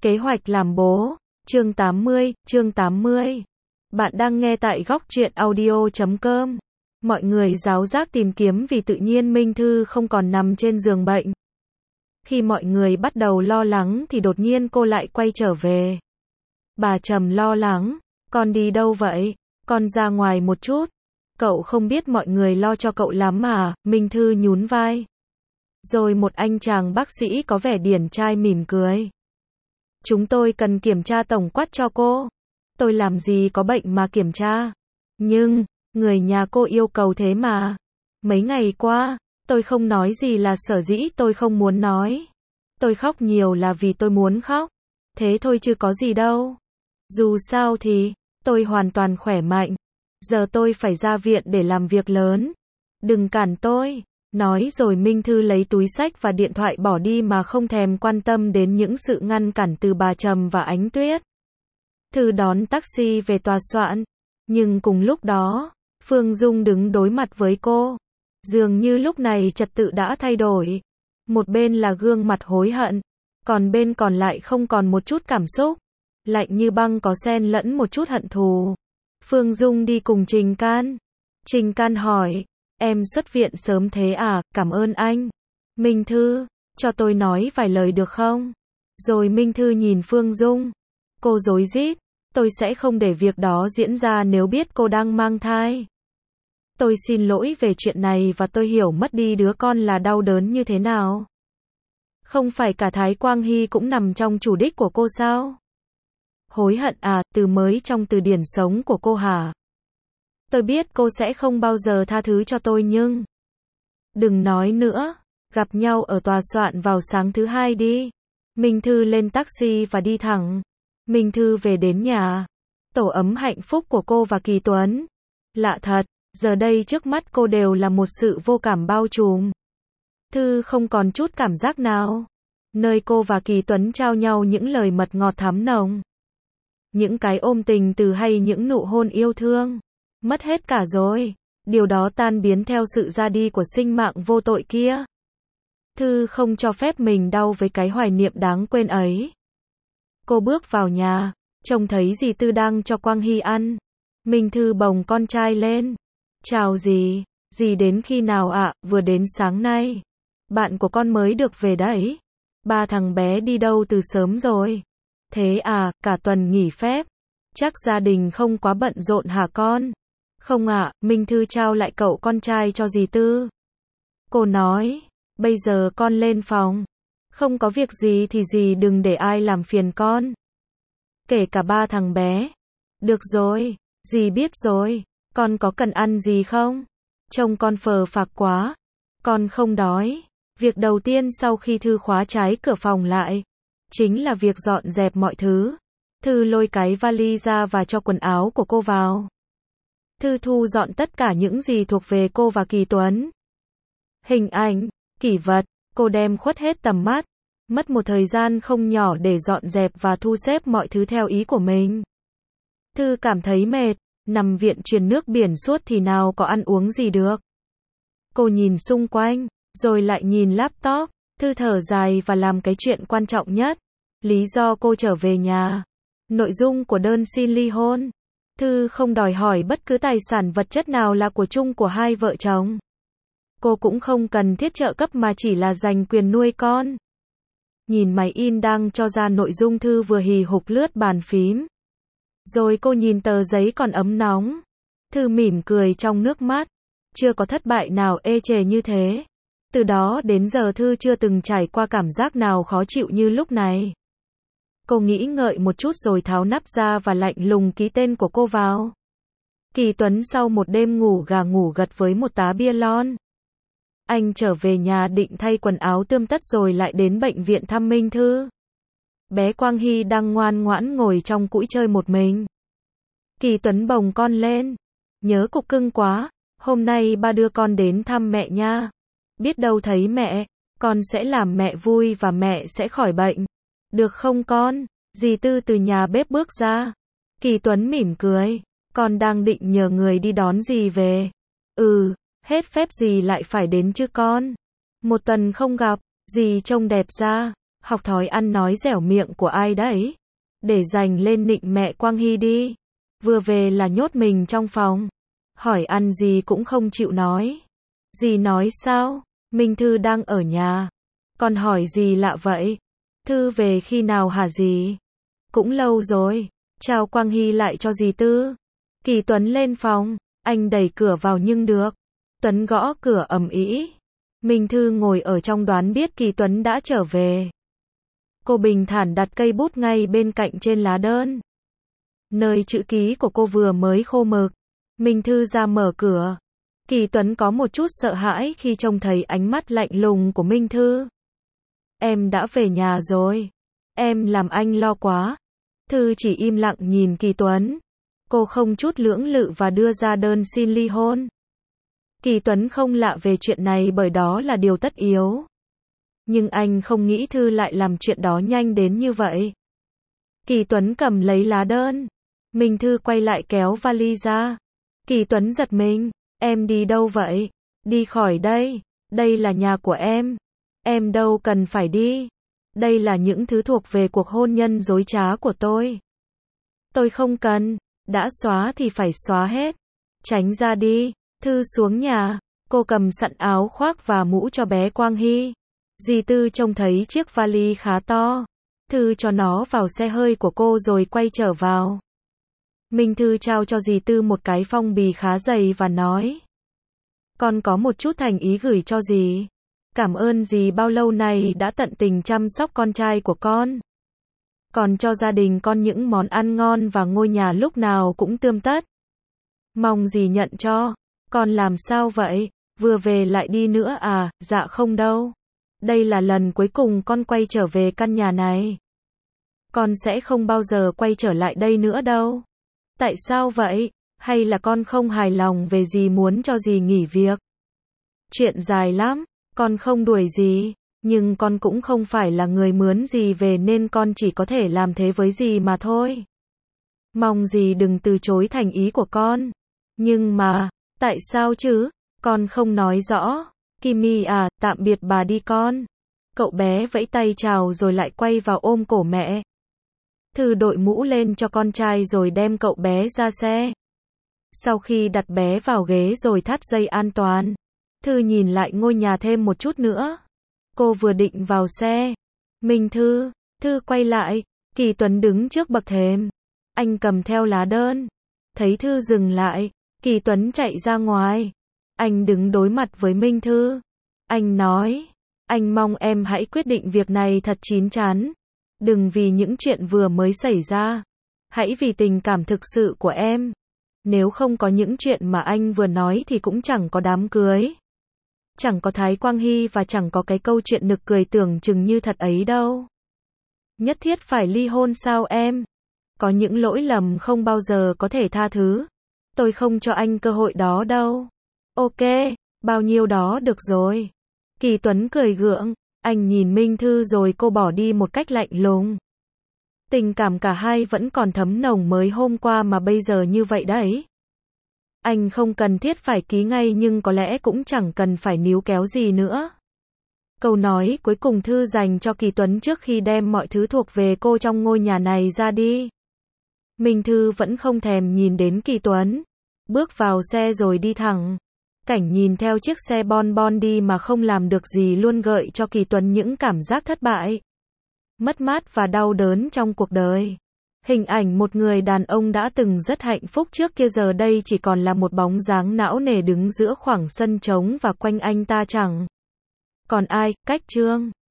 Kế hoạch làm bố, chương 80. Bạn đang nghe tại góc truyện audio.com. Mọi người ráo rác tìm kiếm vì tự nhiên Minh Thư không còn nằm trên giường bệnh. Khi mọi người bắt đầu lo lắng thì đột nhiên cô lại quay trở về. Bà Trầm lo lắng, con đi đâu vậy? Con ra ngoài một chút. Cậu không biết mọi người lo cho cậu lắm à? Minh Thư nhún vai. Rồi một anh chàng bác sĩ có vẻ điển trai mỉm cười. Chúng tôi cần kiểm tra tổng quát cho cô. Tôi làm gì có bệnh mà kiểm tra. Nhưng, người nhà cô yêu cầu thế mà. Mấy ngày qua, tôi không nói gì là sở dĩ tôi không muốn nói. Tôi khóc nhiều là vì tôi muốn khóc. Thế thôi chứ có gì đâu. Dù sao thì, tôi hoàn toàn khỏe mạnh. Giờ tôi phải ra viện để làm việc lớn. Đừng cản tôi. Nói rồi Minh Thư lấy túi xách và điện thoại bỏ đi mà không thèm quan tâm đến những sự ngăn cản từ bà Trầm và Ánh Tuyết. Thư đón taxi về tòa soạn. Nhưng cùng lúc đó, Phương Dung đứng đối mặt với cô. Dường như lúc này trật tự đã thay đổi. Một bên là gương mặt hối hận, còn bên còn lại không còn một chút cảm xúc. Lạnh như băng có xen lẫn một chút hận thù. Phương Dung đi cùng Trình Can. Trình Can hỏi, em xuất viện sớm thế à? Cảm ơn anh. Minh Thư, cho tôi nói vài lời được không? Rồi Minh Thư nhìn Phương Dung. Cô rối rít, tôi sẽ không để việc đó diễn ra nếu biết cô đang mang thai. Tôi xin lỗi về chuyện này và tôi hiểu mất đi đứa con là đau đớn như thế nào. Không phải cả Thái Quang Hy cũng nằm trong chủ đích của cô sao? Hối hận à, từ mới trong từ điển sống của cô hả? Tôi biết cô sẽ không bao giờ tha thứ cho tôi nhưng... Đừng nói nữa, gặp nhau ở tòa soạn vào sáng thứ hai đi. Minh Thư lên taxi và đi thẳng. Minh Thư về đến nhà. Tổ ấm hạnh phúc của cô và Kỳ Tuấn. Lạ thật, giờ đây trước mắt cô đều là một sự vô cảm bao trùm. Thư không còn chút cảm giác nào. Nơi cô và Kỳ Tuấn trao nhau những lời mật ngọt thắm nồng. Những cái ôm tình từ hay những nụ hôn yêu thương. Mất hết cả rồi. Điều đó tan biến theo sự ra đi của sinh mạng vô tội kia. Thư không cho phép mình đau với cái hoài niệm đáng quên ấy. Cô bước vào nhà, trông thấy dì Tư đang cho Quang Hy ăn. Minh Thư bồng con trai lên. Chào dì, dì đến khi nào ạ? Vừa đến sáng nay. Bạn của con mới được về đấy. Ba thằng bé đi đâu từ sớm rồi? Thế à, cả tuần nghỉ phép. Chắc gia đình không quá bận rộn hả con? Không ạ, Minh Thư trao lại cậu con trai cho dì Tư. Cô nói, bây giờ con lên phòng. Không có việc gì thì dì đừng để ai làm phiền con. Kể cả ba thằng bé. Được rồi, dì biết rồi. Con có cần ăn gì không? Trông con phờ phạc quá. Con không đói. Việc đầu tiên sau khi Thư khóa trái cửa phòng lại, chính là việc dọn dẹp mọi thứ. Thư lôi cái vali ra và cho quần áo của cô vào. Thư thu dọn tất cả những gì thuộc về cô và Kỳ Tuấn. Hình ảnh, kỷ vật, cô đem khuất hết tầm mắt. Mất một thời gian không nhỏ để dọn dẹp và thu xếp mọi thứ theo ý của mình. Thư cảm thấy mệt, nằm viện truyền nước biển suốt thì nào có ăn uống gì được. Cô nhìn xung quanh, rồi lại nhìn laptop. Thư thở dài và làm cái chuyện quan trọng nhất. Lý do cô trở về nhà. Nội dung của đơn xin ly hôn. Thư không đòi hỏi bất cứ tài sản vật chất nào là của chung của hai vợ chồng. Cô cũng không cần thiết trợ cấp mà chỉ là giành quyền nuôi con. Nhìn máy in đang cho ra nội dung, Thư vừa hì hục lướt bàn phím. Rồi cô nhìn tờ giấy còn ấm nóng. Thư mỉm cười trong nước mắt. Chưa có thất bại nào ê chề như thế. Từ đó đến giờ Thư chưa từng trải qua cảm giác nào khó chịu như lúc này. Cô nghĩ ngợi một chút rồi tháo nắp ra và lạnh lùng ký tên của cô vào. Kỳ Tuấn sau một đêm ngủ gà ngủ gật với một tá bia lon. Anh trở về nhà định thay quần áo tươm tất rồi lại đến bệnh viện thăm Minh Thư. Bé Quang Hy đang ngoan ngoãn ngồi trong cũi chơi một mình. Kỳ Tuấn bồng con lên. Nhớ cục cưng quá, hôm nay ba đưa con đến thăm mẹ nha. Biết đâu thấy mẹ, con sẽ làm mẹ vui và mẹ sẽ khỏi bệnh. Được không con? Dì Tư từ nhà bếp bước ra. Kỳ Tuấn mỉm cười. Con đang định nhờ người đi đón dì về. Hết phép dì lại phải đến chứ con. Một tuần không gặp, dì trông đẹp ra. Học thói ăn nói dẻo miệng của ai đấy? Để dành lên nịnh mẹ Quang Hy đi. Vừa về là nhốt mình trong phòng. Hỏi ăn gì cũng không chịu nói. Dì nói sao? Minh Thư đang ở nhà. Con hỏi gì lạ vậy? Thư về khi nào hả dì? Cũng lâu rồi. Chào Quang Hy lại cho dì Tư. Kỳ Tuấn lên phòng. Anh đẩy cửa vào nhưng được. Tuấn gõ cửa ầm ĩ. Minh Thư ngồi ở trong đoán biết Kỳ Tuấn đã trở về. Cô bình thản đặt cây bút ngay bên cạnh trên lá đơn. Nơi chữ ký của cô vừa mới khô mực. Minh Thư ra mở cửa. Kỳ Tuấn có một chút sợ hãi khi trông thấy ánh mắt lạnh lùng của Minh Thư. Em đã về nhà rồi. Em làm anh lo quá. Thư chỉ im lặng nhìn Kỳ Tuấn. Cô không chút lưỡng lự và đưa ra đơn xin ly hôn. Kỳ Tuấn không lạ về chuyện này bởi đó là điều tất yếu. Nhưng anh không nghĩ Thư lại làm chuyện đó nhanh đến như vậy. Kỳ Tuấn cầm lấy lá đơn. Minh Thư quay lại kéo vali ra. Kỳ Tuấn giật mình. Em đi đâu vậy? Đi khỏi đây. Đây là nhà của em. Em đâu cần phải đi. Đây là những thứ thuộc về cuộc hôn nhân dối trá của tôi. Tôi không cần. Đã xóa thì phải xóa hết. Tránh ra đi. Thư xuống nhà. Cô cầm sẵn áo khoác và mũ cho bé Quang Hy. Dì Tư trông thấy chiếc vali khá to. Thư cho nó vào xe hơi của cô rồi quay trở vào. Minh Thư trao cho dì Tư một cái phong bì khá dày và nói. Con có một chút thành ý gửi cho dì. Cảm ơn dì bao lâu nay đã tận tình chăm sóc con trai của con. Còn cho gia đình con những món ăn ngon và ngôi nhà lúc nào cũng tươm tất. Mong dì nhận cho. Con làm sao vậy? Vừa về lại đi nữa à? Dạ không đâu. Đây là lần cuối cùng con quay trở về căn nhà này. Con sẽ không bao giờ quay trở lại đây nữa đâu. Tại sao vậy? Hay là con không hài lòng về dì muốn cho dì nghỉ việc? Chuyện dài lắm. Con không đuổi dì. Nhưng con cũng không phải là người mướn dì về nên con chỉ có thể làm thế với dì mà thôi. Mong dì đừng từ chối thành ý của con. Nhưng mà, tại sao chứ? Con không nói rõ. Kimi à, tạm biệt bà đi con. Cậu bé vẫy tay chào rồi lại quay vào ôm cổ mẹ. Thư đội mũ lên cho con trai rồi đem cậu bé ra xe. Sau khi đặt bé vào ghế rồi thắt dây an toàn, Thư nhìn lại ngôi nhà thêm một chút nữa. Cô vừa định vào xe. Minh Thư, Thư quay lại. Kỳ Tuấn đứng trước bậc thềm. Anh cầm theo lá đơn. Thấy Thư dừng lại, Kỳ Tuấn chạy ra ngoài. Anh đứng đối mặt với Minh Thư. Anh nói, anh mong em hãy quyết định việc này thật chín chắn. Đừng vì những chuyện vừa mới xảy ra. Hãy vì tình cảm thực sự của em. Nếu không có những chuyện mà anh vừa nói thì cũng chẳng có đám cưới. Chẳng có Thái Quang Hy và chẳng có cái câu chuyện nực cười tưởng chừng như thật ấy đâu. Nhất thiết phải ly hôn sao em? Có những lỗi lầm không bao giờ có thể tha thứ. Tôi không cho anh cơ hội đó đâu. Ok, bao nhiêu đó được rồi. Kỳ Tuấn cười gượng. Anh nhìn Minh Thư rồi cô bỏ đi một cách lạnh lùng. Tình cảm cả hai vẫn còn thấm nồng mới hôm qua mà bây giờ như vậy đấy. Anh không cần thiết phải ký ngay nhưng có lẽ cũng chẳng cần phải níu kéo gì nữa. Câu nói cuối cùng Thư dành cho Kỳ Tuấn trước khi đem mọi thứ thuộc về cô trong ngôi nhà này ra đi. Minh Thư vẫn không thèm nhìn đến Kỳ Tuấn. Bước vào xe rồi đi thẳng. Cảnh nhìn theo chiếc xe bon bon đi mà không làm được gì luôn gợi cho Kỳ Tuấn những cảm giác thất bại, mất mát và đau đớn trong cuộc đời. Hình ảnh một người đàn ông đã từng rất hạnh phúc trước kia giờ đây chỉ còn là một bóng dáng não nề đứng giữa khoảng sân trống và quanh anh ta chẳng còn ai. Cách chương